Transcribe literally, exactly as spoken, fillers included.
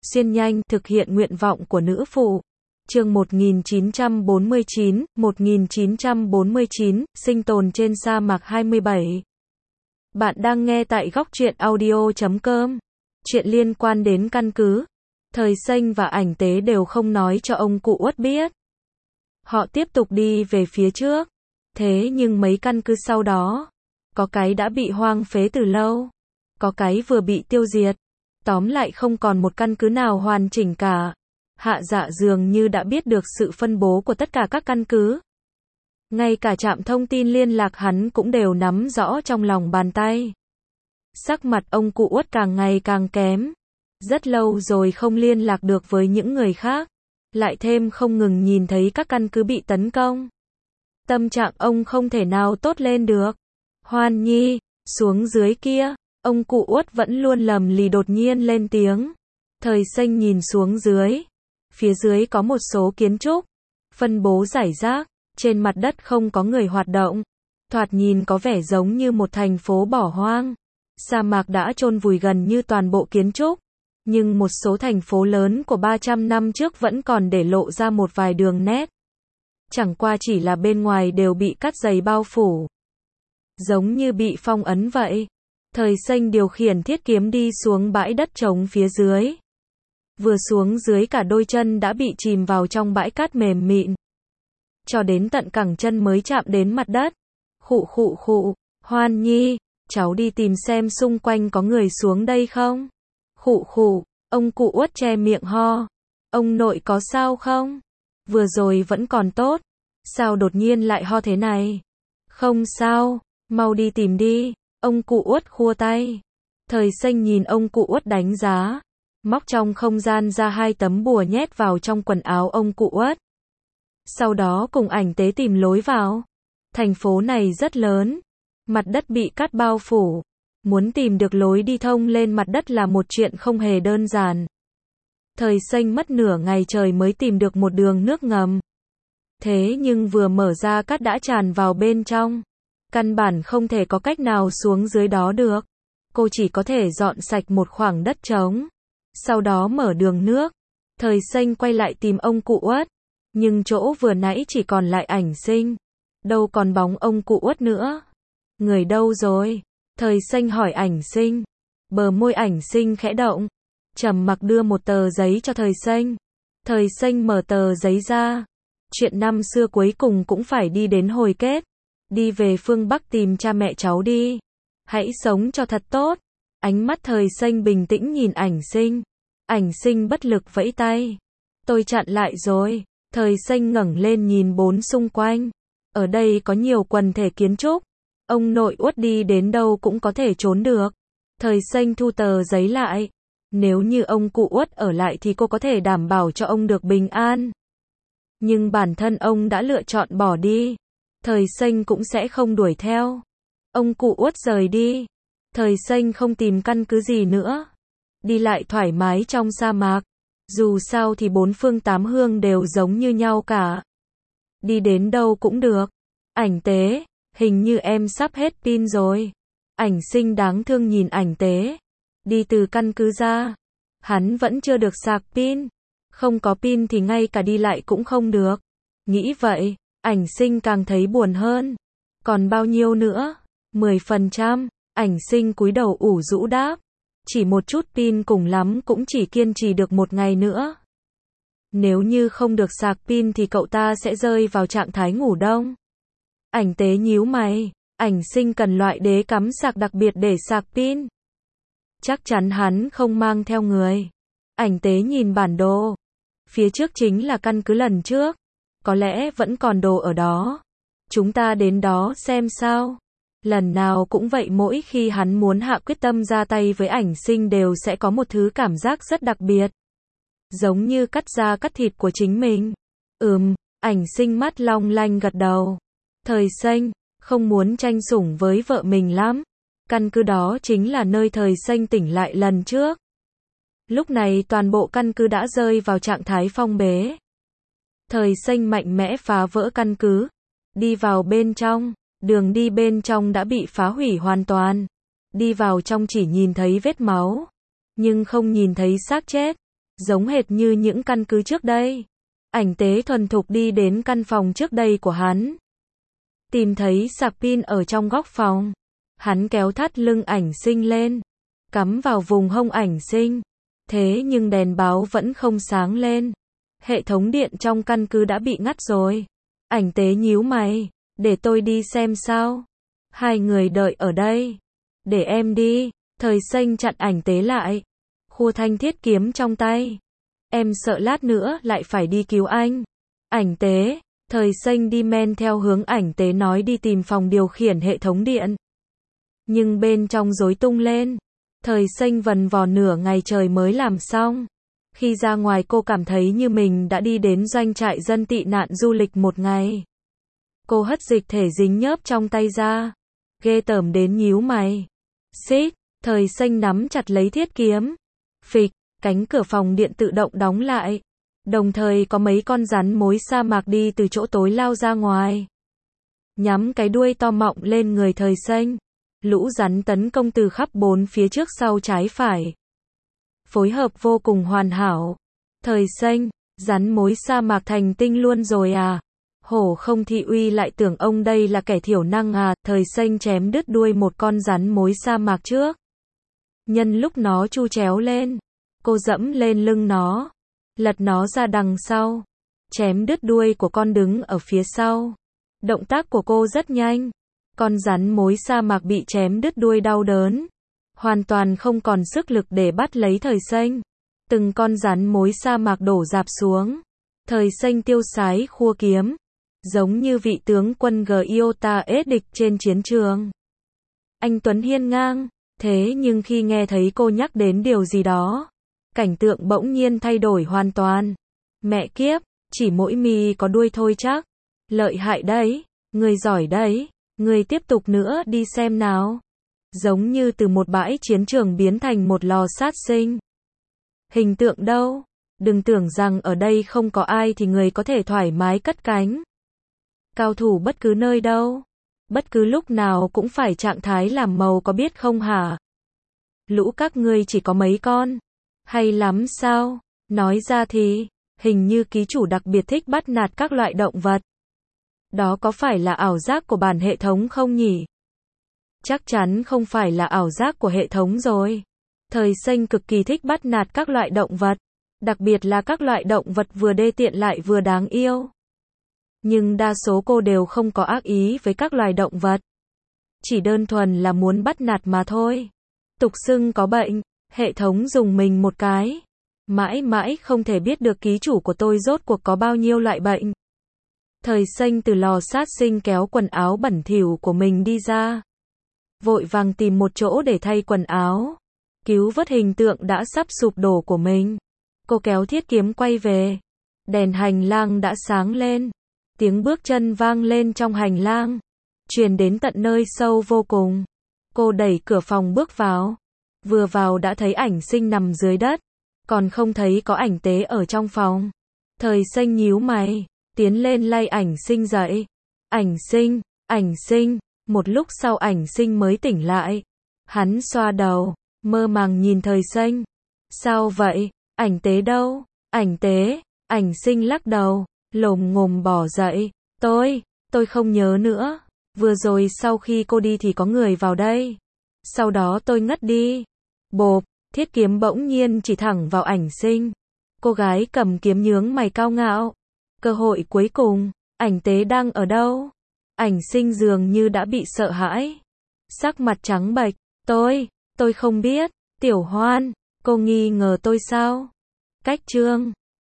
xuyên nhanh, thực hiện nguyện vọng của nữ phụ. Chương một nghìn chín trăm bốn mươi chín, một nghìn chín trăm bốn mươi chín, sinh tồn trên sa mạc hai mươi bảy. Bạn đang nghe tại góc truyện audio chấm com. Chuyện liên quan đến căn cứ. Thời Xanh và Ảnh Tế đều không nói cho ông cụ Uất biết. Họ tiếp tục đi về phía trước. Thế nhưng mấy căn cứ sau đó, có cái đã bị hoang phế từ lâu, có cái vừa bị tiêu diệt. Tóm lại không còn một căn cứ nào hoàn chỉnh cả. Hạ Dạ dường như đã biết được sự phân bố của tất cả các căn cứ. Ngay cả trạm thông tin liên lạc hắn cũng đều nắm rõ trong lòng bàn tay. Sắc mặt ông cụ Uất càng ngày càng kém. Rất lâu rồi không liên lạc được với những người khác. Lại thêm không ngừng nhìn thấy các căn cứ bị tấn công. Tâm trạng ông không thể nào tốt lên được. Hoan Nhi, xuống dưới kia. Ông cụ Uất vẫn luôn lầm lì đột nhiên lên tiếng. Thời Xanh nhìn xuống dưới. Phía dưới có một số kiến trúc. Phân bố rải rác. Trên mặt đất không có người hoạt động. Thoạt nhìn có vẻ giống như một thành phố bỏ hoang. Sa mạc đã chôn vùi gần như toàn bộ kiến trúc. Nhưng một số thành phố lớn của ba trăm năm trước vẫn còn để lộ ra một vài đường nét. Chẳng qua chỉ là bên ngoài đều bị cát dày bao phủ. Giống như bị phong ấn vậy. Thời Xanh điều khiển thiết kiếm đi xuống bãi đất trống phía dưới. Vừa xuống dưới cả đôi chân đã bị chìm vào trong bãi cát mềm mịn. Cho đến tận cẳng chân mới chạm đến mặt đất. Khụ khụ khụ, Hoan Nhi, cháu đi tìm xem xung quanh có người xuống đây không? Khụ khụ, ông cụ Uất che miệng ho. Ông nội có sao không? Vừa rồi vẫn còn tốt. Sao đột nhiên lại ho thế này? Không sao, mau đi tìm đi. Ông cụ Uất khua tay. Thời Xanh nhìn ông cụ Uất đánh giá. Móc trong không gian ra hai tấm bùa nhét vào trong quần áo ông cụ Uất. Sau đó cùng Ảnh Tế tìm lối vào. Thành phố này rất lớn. Mặt đất bị cát bao phủ. Muốn tìm được lối đi thông lên mặt đất là một chuyện không hề đơn giản. Thời Xanh mất nửa ngày trời mới tìm được một đường nước ngầm. Thế nhưng vừa mở ra cát đã tràn vào bên trong. Căn bản không thể có cách nào xuống dưới đó được. Cô chỉ có thể dọn sạch một khoảng đất trống. Sau đó mở đường nước. Thời Xanh quay lại tìm ông cụ Uất. Nhưng chỗ vừa nãy chỉ còn lại Ảnh Sinh. Đâu còn bóng ông cụ Uất nữa. Người đâu rồi? Thời Xanh hỏi Ảnh Sinh. Bờ môi Ảnh Sinh khẽ động. Trầm mặc đưa một tờ giấy cho Thời Xanh. Thời Xanh mở tờ giấy ra. Chuyện năm xưa cuối cùng cũng phải đi đến hồi kết. Đi về phương Bắc tìm cha mẹ cháu đi. Hãy sống cho thật tốt. Ánh mắt Thời Xanh bình tĩnh nhìn Ảnh Sinh. Ảnh Sinh bất lực vẫy tay. Tôi chặn lại rồi. Thời Xanh ngẩng lên nhìn bốn xung quanh. Ở đây có nhiều quần thể kiến trúc. Ông nội Uất đi đến đâu cũng có thể trốn được. Thời Xanh thu tờ giấy lại. Nếu như ông cụ Uất ở lại thì cô có thể đảm bảo cho ông được bình an. Nhưng bản thân ông đã lựa chọn bỏ đi. Thời Xanh cũng sẽ không đuổi theo. Ông cụ Uất rời đi. Thời Xanh không tìm căn cứ gì nữa. Đi lại thoải mái trong sa mạc. Dù sao thì bốn phương tám hướng đều giống như nhau cả. Đi đến đâu cũng được. Ảnh Tế, hình như em sắp hết pin rồi. Ảnh Sinh đáng thương nhìn Ảnh Tế. Đi từ căn cứ ra. Hắn vẫn chưa được sạc pin. Không có pin thì ngay cả đi lại cũng không được. Nghĩ vậy, Ảnh Sinh càng thấy buồn hơn. Còn bao nhiêu nữa? mười phần trăm. Ảnh Sinh cúi đầu ủ rũ đáp. Chỉ một chút pin cùng lắm cũng chỉ kiên trì được một ngày nữa. Nếu như không được sạc pin thì cậu ta sẽ rơi vào trạng thái ngủ đông. Ảnh Tế nhíu mày. Ảnh Sinh cần loại đế cắm sạc đặc biệt để sạc pin. Chắc chắn hắn không mang theo người. Ảnh Tế nhìn bản đồ. Phía trước chính là căn cứ lần trước. Có lẽ vẫn còn đồ ở đó. Chúng ta đến đó xem sao. Lần nào cũng vậy, mỗi khi hắn muốn hạ quyết tâm ra tay với Ảnh Sinh đều sẽ có một thứ cảm giác rất đặc biệt. Giống như cắt da cắt thịt của chính mình. Ừm, Ảnh Sinh mắt long lanh gật đầu. Thời Xanh, không muốn tranh sủng với vợ mình lắm. Căn cứ đó chính là nơi Thời Xanh tỉnh lại lần trước. Lúc này toàn bộ căn cứ đã rơi vào trạng thái phong bế. Thời Xanh mạnh mẽ phá vỡ căn cứ. Đi vào bên trong. Đường đi bên trong đã bị phá hủy hoàn toàn. Đi vào trong chỉ nhìn thấy vết máu. Nhưng không nhìn thấy xác chết. giống hệt như những căn cứ trước đây. Ảnh tế thuần thục đi đến căn phòng trước đây của hắn. Tìm thấy sạc pin ở trong góc phòng. Hắn kéo thắt lưng Ảnh Sinh lên, cắm vào vùng hông Ảnh Sinh. Thế nhưng đèn báo vẫn không sáng lên. Hệ thống điện trong căn cứ đã bị ngắt rồi. Ảnh tế nhíu mày, để tôi đi xem sao. Hai người đợi ở đây. Để em đi. Thời Xanh chặn Ảnh tế lại, khua thanh thiết kiếm trong tay. Em sợ lát nữa lại phải đi cứu anh. Ảnh tế. Thời Xanh đi men theo hướng Ảnh tế nói đi tìm phòng điều khiển hệ thống điện. Nhưng bên trong rối tung lên. Thời Xanh vần vò nửa ngày trời mới làm xong. Khi ra ngoài cô cảm thấy như mình đã đi đến doanh trại dân tị nạn du lịch một ngày. Cô hất dịch thể dính nhớp trong tay ra. Ghê tởm đến nhíu mày. Xít. Thời Xanh nắm chặt lấy thiết kiếm. Phịch. Cánh cửa phòng điện tự động đóng lại. Đồng thời có mấy con rắn mối sa mạc đi từ chỗ tối lao ra ngoài. Nhắm cái đuôi to mọng lên người Thời Xanh. Lũ rắn tấn công từ khắp bốn phía trước sau trái phải. Phối hợp vô cùng hoàn hảo. Thời Xanh, rắn mối sa mạc thành tinh luôn rồi à? Hổ Không Thị Uy lại tưởng ông đây là kẻ thiểu năng à? Thời Xanh chém đứt đuôi một con rắn mối sa mạc trước. Nhân lúc nó chu chéo lên, cô dẫm lên lưng nó, lật nó ra đằng sau, chém đứt đuôi của con đứng ở phía sau. Động tác của cô rất nhanh. Con rắn mối sa mạc bị chém đứt đuôi đau đớn, hoàn toàn không còn sức lực để bắt lấy Thời Xanh. Từng con rắn mối sa mạc đổ rạp xuống. Thời Xanh tiêu sái khua kiếm, giống như vị tướng quân Giota ết địch trên chiến trường. Anh tuấn hiên ngang, thế nhưng khi nghe thấy cô nhắc đến điều gì đó, cảnh tượng bỗng nhiên thay đổi hoàn toàn. Mẹ kiếp, chỉ mỗi mi có đuôi thôi chắc. Lợi hại đấy, người giỏi đấy. Người tiếp tục nữa đi xem nào. Giống như từ một bãi chiến trường biến thành một lò sát sinh. Hình tượng đâu? Đừng tưởng rằng ở đây không có ai thì người có thể thoải mái cất cánh. Cao thủ bất cứ nơi đâu, bất cứ lúc nào cũng phải trạng thái làm màu có biết không hả? Lũ các ngươi chỉ có mấy con? Hay lắm sao? Nói ra thì, hình như ký chủ đặc biệt thích bắt nạt các loại động vật. Đó có phải là ảo giác của bản hệ thống không nhỉ? Chắc chắn không phải là ảo giác của hệ thống rồi. Thời Xanh cực kỳ thích bắt nạt các loại động vật, đặc biệt là các loại động vật vừa đê tiện lại vừa đáng yêu. Nhưng đa số cô đều không có ác ý với các loài động vật. Chỉ đơn thuần là muốn bắt nạt mà thôi. Tục xưng có bệnh, hệ thống dùng mình một cái. Mãi mãi không thể biết được ký chủ của tôi rốt cuộc có bao nhiêu loại bệnh. Thời Xanh từ lò sát sinh kéo quần áo bẩn thỉu của mình đi ra. Vội vàng tìm một chỗ để thay quần áo. Cứu vớt hình tượng đã sắp sụp đổ của mình. Cô kéo thiết kiếm quay về. Đèn hành lang đã sáng lên. Tiếng bước chân vang lên trong hành lang, truyền đến tận nơi sâu vô cùng. Cô đẩy cửa phòng bước vào. Vừa vào đã thấy Ảnh Sinh nằm dưới đất. Còn không thấy có Ảnh Tế ở trong phòng. Thời Xanh nhíu mày, tiến lên lay Ảnh Sinh dậy. Ảnh Sinh, Ảnh Sinh. Một lúc sau Ảnh Sinh mới tỉnh lại. Hắn xoa đầu, mơ màng nhìn Thời Xanh. Sao vậy? Ảnh Tế đâu? Ảnh Tế. Ảnh Sinh lắc đầu, lồm ngồm bỏ dậy. Tôi, tôi không nhớ nữa. Vừa rồi sau khi cô đi thì có người vào đây. Sau đó tôi ngất đi. Bộp, thiết kiếm bỗng nhiên chỉ thẳng vào Ảnh Sinh. Cô gái cầm kiếm nhướng mày cao ngạo. Cơ hội cuối cùng, Ảnh Tế đang ở đâu? Ảnh Sinh dường như đã bị sợ hãi. Sắc mặt trắng bệch. Tôi, tôi không biết. Tiểu Hoan, cô nghi ngờ tôi sao? Cách chương